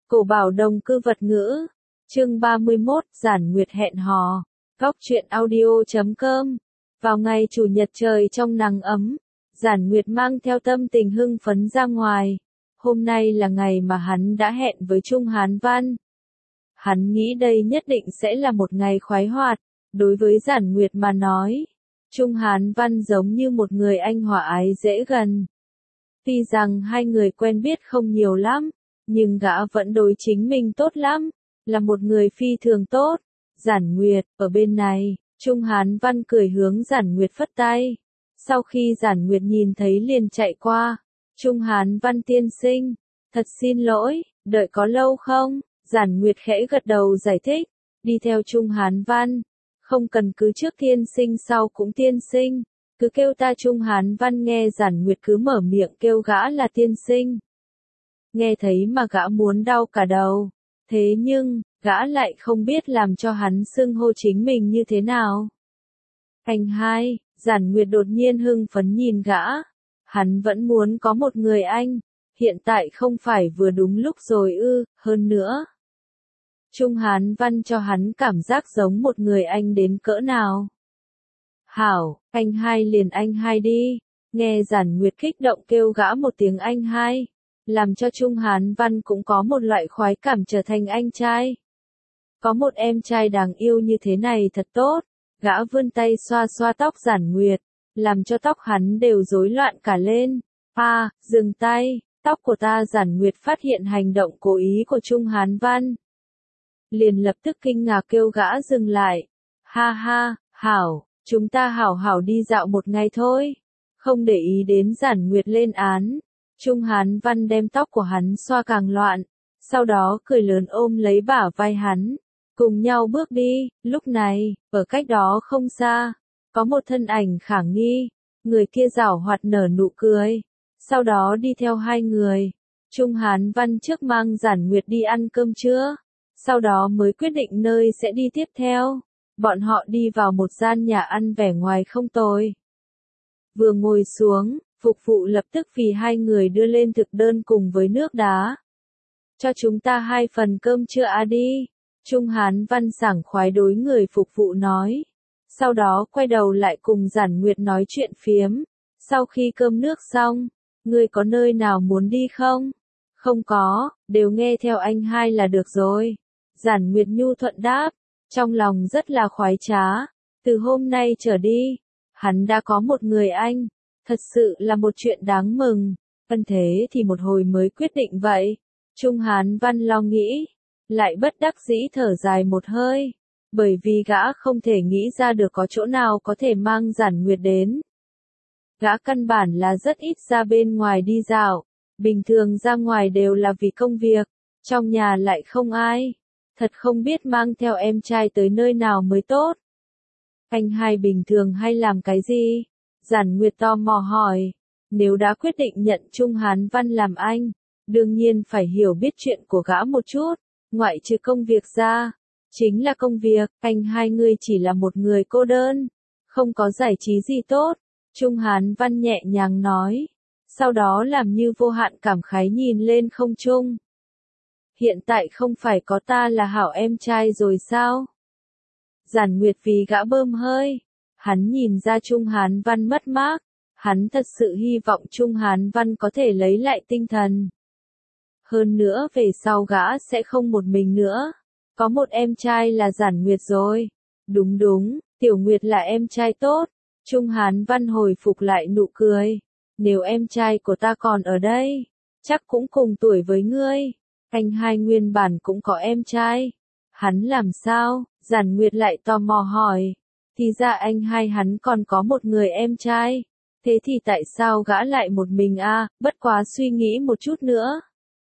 Cổ bảo đồng cư vật ngữ. Chương 31, Giản Nguyệt hẹn hò. Góc truyện audio.com. Vào ngày chủ nhật trời trong nắng ấm, Giản Nguyệt mang theo tâm tình hưng phấn ra ngoài. Hôm nay là ngày mà hắn đã hẹn với Trung Hán Văn. Hắn nghĩ đây nhất định sẽ là một ngày khoái hoạt. Đối với Giản Nguyệt mà nói, Trung Hán Văn giống như một người anh hòa ái dễ gần. Tuy rằng hai người quen biết không nhiều lắm, nhưng gã vẫn đối chính mình tốt lắm, là một người phi thường tốt. Giản Nguyệt, ở bên này, Trung Hán Văn cười hướng Giản Nguyệt phất tay. Sau khi Giản Nguyệt nhìn thấy liền chạy qua. Trung Hán Văn tiên sinh, thật xin lỗi, đợi có lâu không? Giản Nguyệt khẽ gật đầu giải thích, đi theo Trung Hán Văn. Không cần cứ trước tiên sinh sau cũng tiên sinh, cứ kêu ta Trung Hán Văn. Nghe Giản Nguyệt cứ mở miệng kêu gã là tiên sinh. Nghe thấy mà gã muốn đau cả đầu. Thế nhưng, gã lại không biết làm cho hắn xưng hô chính mình như thế nào. Anh hai, Giản Nguyệt đột nhiên hưng phấn nhìn gã. Hắn vẫn muốn có một người anh. Hiện tại không phải vừa đúng lúc rồi ư, hơn nữa. Trung Hán Văn cho hắn cảm giác giống một người anh đến cỡ nào. Hảo, anh hai liền anh hai đi. Nghe Giản Nguyệt kích động kêu gã một tiếng anh hai, làm cho Trung Hán Văn cũng có một loại khoái cảm trở thành anh trai. Có một em trai đáng yêu như thế này thật tốt. Gã vươn tay xoa xoa tóc Giản Nguyệt, làm cho tóc hắn đều rối loạn cả lên. Dừng tay, tóc của ta. Giản Nguyệt phát hiện hành động cố ý của Trung Hán Văn, liền lập tức kinh ngạc kêu gã dừng lại. Ha ha, hảo, chúng ta hảo hảo đi dạo một ngày thôi. Không để ý đến Giản Nguyệt lên án, Trung Hán Văn đem tóc của hắn xoa càng loạn, sau đó cười lớn ôm lấy bả vai hắn, cùng nhau bước đi. Lúc này, ở cách đó không xa, có một thân ảnh khả nghi, người kia giảo hoạt nở nụ cười, sau đó đi theo hai người. Trung Hán Văn trước mang Giản Nguyệt đi ăn cơm trưa, sau đó mới quyết định nơi sẽ đi tiếp theo. Bọn họ đi vào một gian nhà ăn vẻ ngoài không tồi. Vừa ngồi xuống, phục vụ lập tức vì hai người đưa lên thực đơn cùng với nước đá. Cho chúng ta 2 phần cơm trưa đi. Trung Hán Văn sảng khoái đối người phục vụ nói. Sau đó quay đầu lại cùng Giản Nguyệt nói chuyện phiếm. Sau khi cơm nước xong, ngươi có nơi nào muốn đi không? Không có, đều nghe theo anh hai là được rồi. Giản Nguyệt nhu thuận đáp, trong lòng rất là khoái trá. Từ hôm nay trở đi, hắn đã có một người anh, thật sự là một chuyện đáng mừng. Thế thì một hồi mới quyết định vậy. Trung Hán Văn lo nghĩ, lại bất đắc dĩ thở dài một hơi, bởi vì gã không thể nghĩ ra được có chỗ nào có thể mang Giản Nguyệt đến. Gã căn bản là rất ít ra bên ngoài đi dạo, bình thường ra ngoài đều là vì công việc, trong nhà lại không ai. Thật không biết mang theo em trai tới nơi nào mới tốt. Anh hai bình thường hay làm cái gì? Giản Nguyệt tò mò hỏi. Nếu đã quyết định nhận Trung Hán Văn làm anh, đương nhiên phải hiểu biết chuyện của gã một chút, ngoại trừ công việc ra. Chính là công việc, anh hai người chỉ là một người cô đơn, không có giải trí gì tốt. Trung Hán Văn nhẹ nhàng nói, sau đó làm như vô hạn cảm khái nhìn lên không trung. Hiện tại không phải có ta là hảo em trai rồi sao? Giản Nguyệt vì gã bơm hơi. Hắn nhìn ra Trung Hán Văn mất mát. Hắn thật sự hy vọng Trung Hán Văn có thể lấy lại tinh thần. Hơn nữa về sau gã sẽ không một mình nữa. Có một em trai là Giản Nguyệt rồi. Đúng đúng, Tiểu Nguyệt là em trai tốt. Trung Hán Văn hồi phục lại nụ cười. Nếu em trai của ta còn ở đây, chắc cũng cùng tuổi với ngươi. Anh hai nguyên bản cũng có em trai. Hắn làm sao? Giản Nguyệt lại tò mò hỏi. Thì ra anh hai hắn còn có một người em trai. Thế thì tại sao gã lại một mình Bất quá suy nghĩ một chút nữa.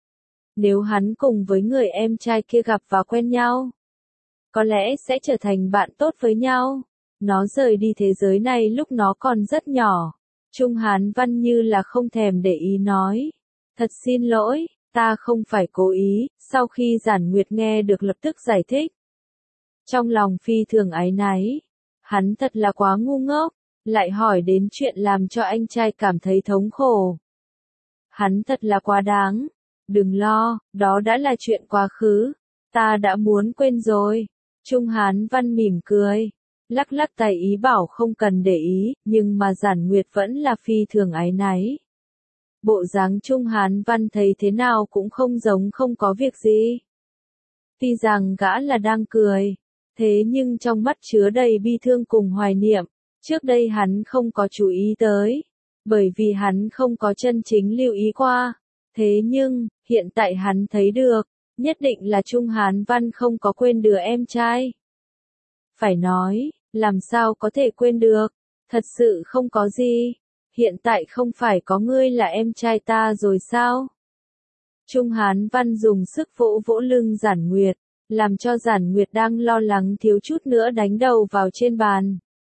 Nếu hắn cùng với người em trai kia gặp và quen nhau, có lẽ sẽ trở thành bạn tốt với nhau. Nó rời đi thế giới này lúc nó còn rất nhỏ. Trung Hán Văn như là không thèm để ý nói. Thật xin lỗi. Ta không phải cố ý. Sau khi Giản Nguyệt nghe được lập tức giải thích. Trong lòng phi thường áy náy. Hắn thật là quá ngu ngốc, lại hỏi đến chuyện làm cho anh trai cảm thấy thống khổ. Hắn thật là quá đáng. Đừng lo, đó đã là chuyện quá khứ. Ta đã muốn quên rồi. Trung Hán Văn mỉm cười. Lắc lắc tay ý bảo không cần để ý, nhưng mà Giản Nguyệt vẫn là phi thường áy náy. Bộ dáng Trung Hán Văn thấy thế nào cũng không giống không có việc gì. Tuy rằng gã là đang cười, thế nhưng trong mắt chứa đầy bi thương cùng hoài niệm. Trước đây hắn không có chú ý tới, bởi vì hắn không có chân chính lưu ý qua. Thế nhưng, hiện tại hắn thấy được, nhất định là Trung Hán Văn không có quên đứa em trai. Phải nói, làm sao có thể quên được, thật sự không có gì. Hiện tại không phải có ngươi là em trai ta rồi sao? Trung Hán Văn dùng sức vỗ vỗ lưng Giản Nguyệt, làm cho Giản Nguyệt đang lo lắng thiếu chút nữa đánh đầu vào trên bàn.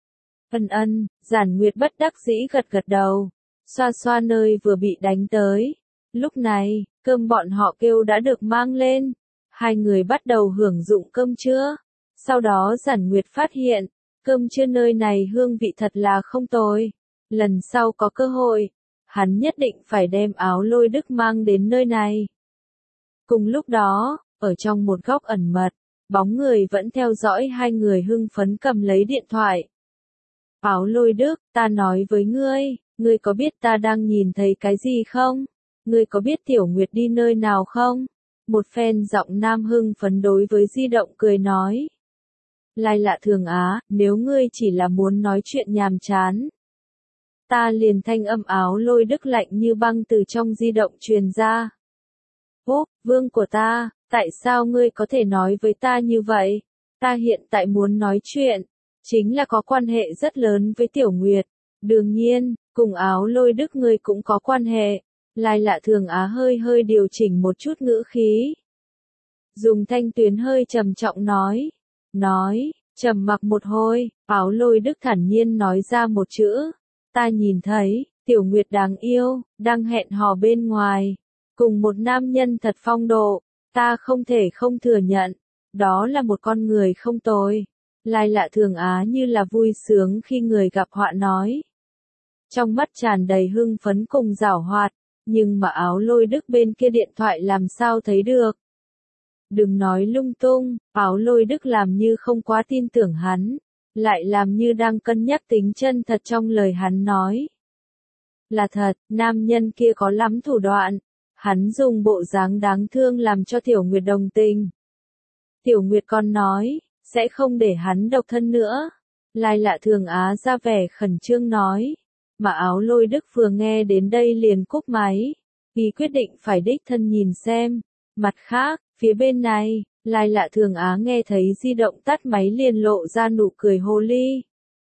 Giản Nguyệt bất đắc dĩ gật gật đầu, xoa xoa nơi vừa bị đánh tới. Lúc này, cơm bọn họ kêu đã được mang lên. Hai người bắt đầu hưởng dụng cơm trưa. Sau đó Giản Nguyệt phát hiện, cơm trưa nơi này hương vị thật là không tồi. Lần sau có cơ hội, hắn nhất định phải đem Áo Lôi Đức mang đến nơi này. Cùng lúc đó, ở trong một góc ẩn mật, bóng người vẫn theo dõi hai người hưng phấn cầm lấy điện thoại. Áo Lôi Đức, ta nói với ngươi, ngươi có biết ta đang nhìn thấy cái gì không? Ngươi có biết Tiểu Nguyệt đi nơi nào không? Một phen giọng nam hưng phấn đối với di động cười nói. Lai Lạ Thường Á, nếu ngươi chỉ là muốn nói chuyện nhàm chán. Ta liền thanh âm Áo Lôi Đức lạnh như băng từ trong di động truyền ra. Ô, vương của ta, tại sao ngươi có thể nói với ta như vậy? Ta hiện tại muốn nói chuyện, chính là có quan hệ rất lớn với Tiểu Nguyệt. Đương nhiên, cùng Áo Lôi Đức ngươi cũng có quan hệ. Lai Lạ Thường Á hơi hơi điều chỉnh một chút ngữ khí. Dùng thanh tuyến hơi trầm trọng nói. Trầm mặc một hồi, Áo Lôi Đức thản nhiên nói ra một chữ. Ta nhìn thấy, Tiểu Nguyệt đáng yêu, đang hẹn hò bên ngoài. Cùng một nam nhân thật phong độ, ta không thể không thừa nhận. Đó là một con người không tồi. Lai Lạ Thường Á như là vui sướng khi người gặp họa nói. Trong mắt tràn đầy hưng phấn cùng giảo hoạt, nhưng mà Áo Lôi Đức bên kia điện thoại làm sao thấy được. Đừng nói lung tung, Áo Lôi Đức làm như không quá tin tưởng hắn, lại làm như đang cân nhắc tính chân thật trong lời hắn nói. Là thật, nam nhân kia có lắm thủ đoạn, hắn dùng bộ dáng đáng thương làm cho Tiểu Nguyệt đồng tình. Tiểu Nguyệt còn nói, sẽ không để hắn độc thân nữa. Lai Lạ Thường Á ra vẻ khẩn trương nói, mà Áo Lôi Đức vừa nghe đến đây liền cúp máy, vì quyết định phải đích thân nhìn xem. Mặt khác, phía bên này, Lai Lạ Thường Á nghe thấy di động tắt máy liền lộ ra nụ cười hồ ly.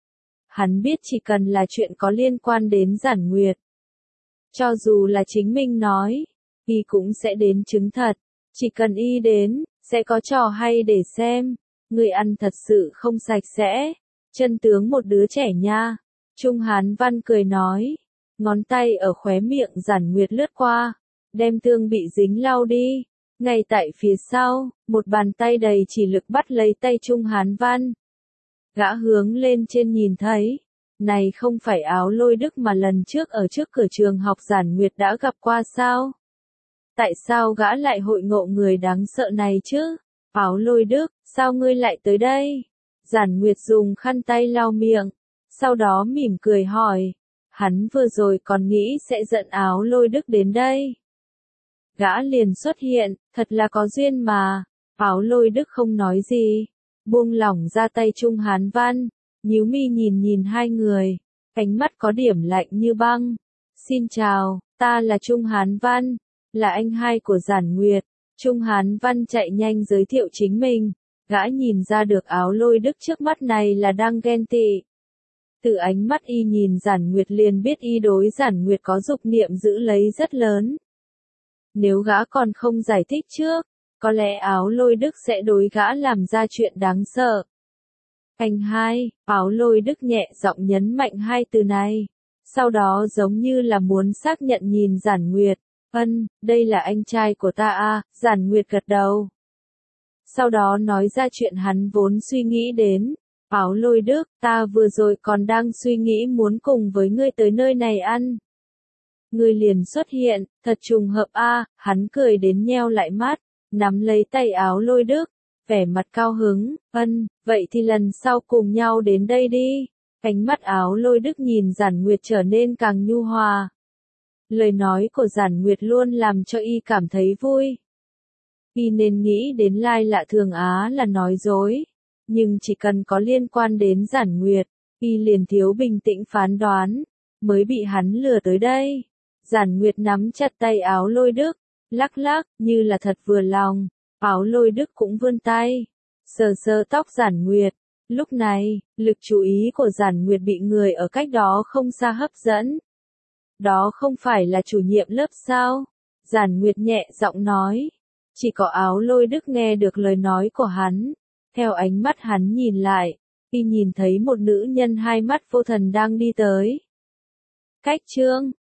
Hắn biết chỉ cần là chuyện có liên quan đến Giản Nguyệt, cho dù là chính mình nói, y cũng sẽ đến chứng thật. Chỉ cần y đến, sẽ có trò hay để xem. Người ăn thật sự không sạch sẽ. Chân tướng một đứa trẻ nha. Trung Hán Văn cười nói. Ngón tay ở khóe miệng Giản Nguyệt lướt qua. Đem tương bị dính lau đi. Ngay tại phía sau, một bàn tay đầy chỉ lực bắt lấy tay Trung Hán Văn. Gã hướng lên trên nhìn thấy. Này không phải Áo Lôi Đức mà lần trước ở trước cửa trường học Giản Nguyệt đã gặp qua sao? Tại sao gã lại hội ngộ người đáng sợ này chứ? Áo Lôi Đức, sao ngươi lại tới đây? Giản Nguyệt dùng khăn tay lau miệng, sau đó mỉm cười hỏi. Hắn vừa rồi còn nghĩ sẽ dẫn Áo Lôi Đức đến đây. Gã liền xuất hiện, thật là có duyên mà. Áo Lôi Đức không nói gì, buông lỏng ra tay Trung Hán Văn, nhíu mi nhìn nhìn hai người, ánh mắt có điểm lạnh như băng. Xin chào, ta là Trung Hán Văn, là anh hai của Giản Nguyệt. Trung Hán Văn chạy nhanh giới thiệu chính mình, gã nhìn ra được Áo Lôi Đức trước mắt này là đang ghen tị. Từ ánh mắt y nhìn Giản Nguyệt liền biết y đối Giản Nguyệt có dục niệm giữ lấy rất lớn. Nếu gã còn không giải thích trước, có lẽ Áo Lôi Đức sẽ đối gã làm ra chuyện đáng sợ. Anh hai, Áo Lôi Đức nhẹ giọng nhấn mạnh hai từ này. Sau đó giống như là muốn xác nhận nhìn Giản Nguyệt. Đây là anh trai của ta à, Giản Nguyệt gật đầu. Sau đó nói ra chuyện hắn vốn suy nghĩ đến. Áo Lôi Đức, ta vừa rồi còn đang suy nghĩ muốn cùng với ngươi tới nơi này ăn. Ngươi liền xuất hiện, thật trùng hợp a, hắn cười đến nheo lại mắt, nắm lấy tay áo Lôi Đức, vẻ mặt cao hứng, vậy thì lần sau cùng nhau đến đây đi. Ánh mắt áo Lôi Đức nhìn Giản Nguyệt trở nên càng nhu hòa. Lời nói của Giản Nguyệt luôn làm cho y cảm thấy vui. Y nên nghĩ đến Lai Lạ Thường Á là nói dối, nhưng chỉ cần có liên quan đến Giản Nguyệt, y liền thiếu bình tĩnh phán đoán, mới bị hắn lừa tới đây. Giản Nguyệt nắm chặt tay áo Lôi Đức, lắc lắc, như là thật vừa lòng. Áo Lôi Đức cũng vươn tay, sờ sờ tóc Giản Nguyệt. Lúc này, lực chú ý của Giản Nguyệt bị người ở cách đó không xa hấp dẫn. Đó không phải là chủ nhiệm lớp sao? Giản Nguyệt nhẹ giọng nói. Chỉ có áo Lôi Đức nghe được lời nói của hắn. Theo ánh mắt hắn nhìn lại, y nhìn thấy một nữ nhân hai mắt vô thần đang đi tới. Cách chương